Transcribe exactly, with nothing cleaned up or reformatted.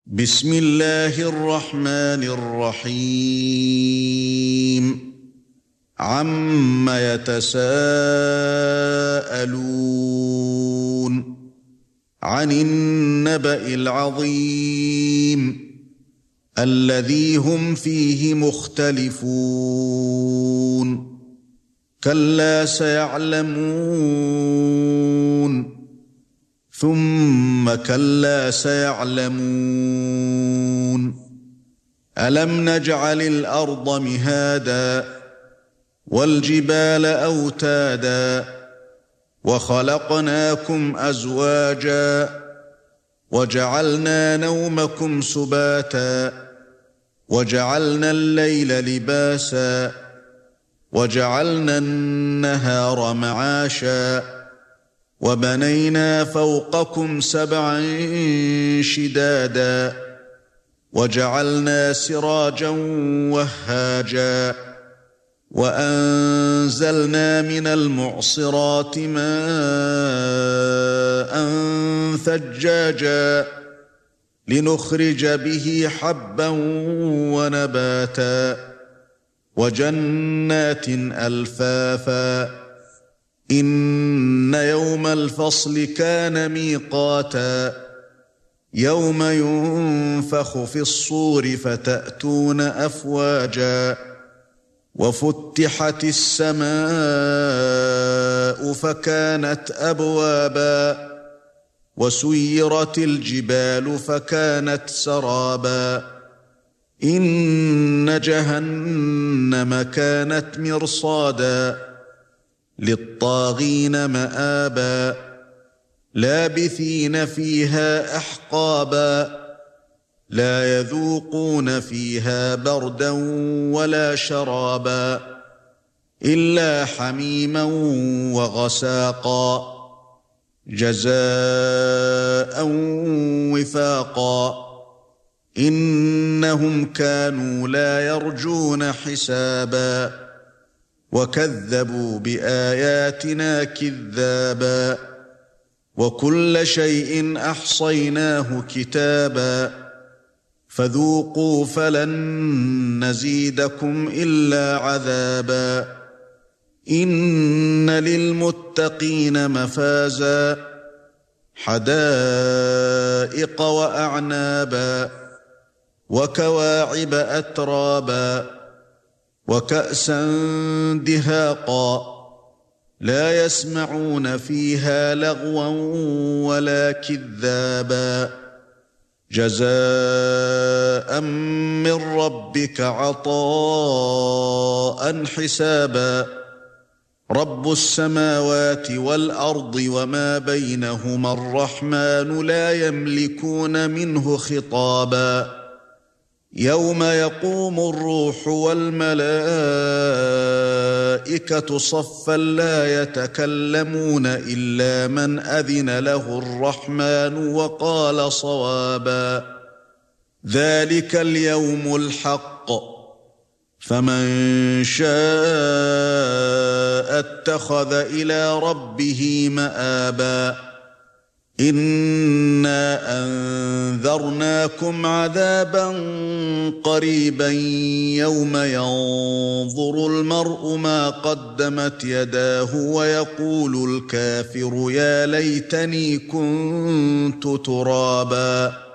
بسم الله الرحمن الرحيم عَمَّ يتساءلون عن النبأ العظيم الذي هم فيه مختلفون كلا سيعلمون ثم كلا سيعلمون ألم نجعل الأرض مهادا والجبال أوتادا وخلقناكم أزواجا وجعلنا نومكم سباتا وجعلنا الليل لباسا وجعلنا النهار معاشا وبنينا فوقكم سبعا شدادا وجعلنا سراجا وهاجا وأنزلنا من المعصرات ماء ثجاجا لنخرج به حبا ونباتا وجنات ألفافا إن يوم الفصل كان ميقاتا يوم ينفخ في الصور فتأتون أفواجا وفتحت السماء فكانت أبوابا وسيرت الجبال فكانت سرابا إن جهنم كانت مرصادا للطاغين مآبا لابثين فيها أحقابا لا يذوقون فيها بردا ولا شرابا إلا حميما وغساقا جزاء وفاقا إنهم كانوا لا يرجون حسابا وكذبوا بآياتنا كذابا وكل شيء أحصيناه كتابا فذوقوا فلن نزيدكم إلا عذابا إن للمتقين مفازا حدائق وأعنابا وكواعب أترابا وكأسا دهاقا لا يسمعون فيها لغوا ولا كذابا جزاء من ربك عطاء حسابا رب السماوات والأرض وما بينهما الرحمن لا يملكون منه خطابا يوم يقوم الروح والملائكة صفا لا يتكلمون إلا من أذن له الرحمن وقال صوابا ذلك اليوم الحق فمن شاء اتخذ إلى ربه مآبا إنا أنذرناكم عذابا قريبا يوم ينظر المرء ما قدمت يداه ويقول الكافر يا ليتني كنت ترابا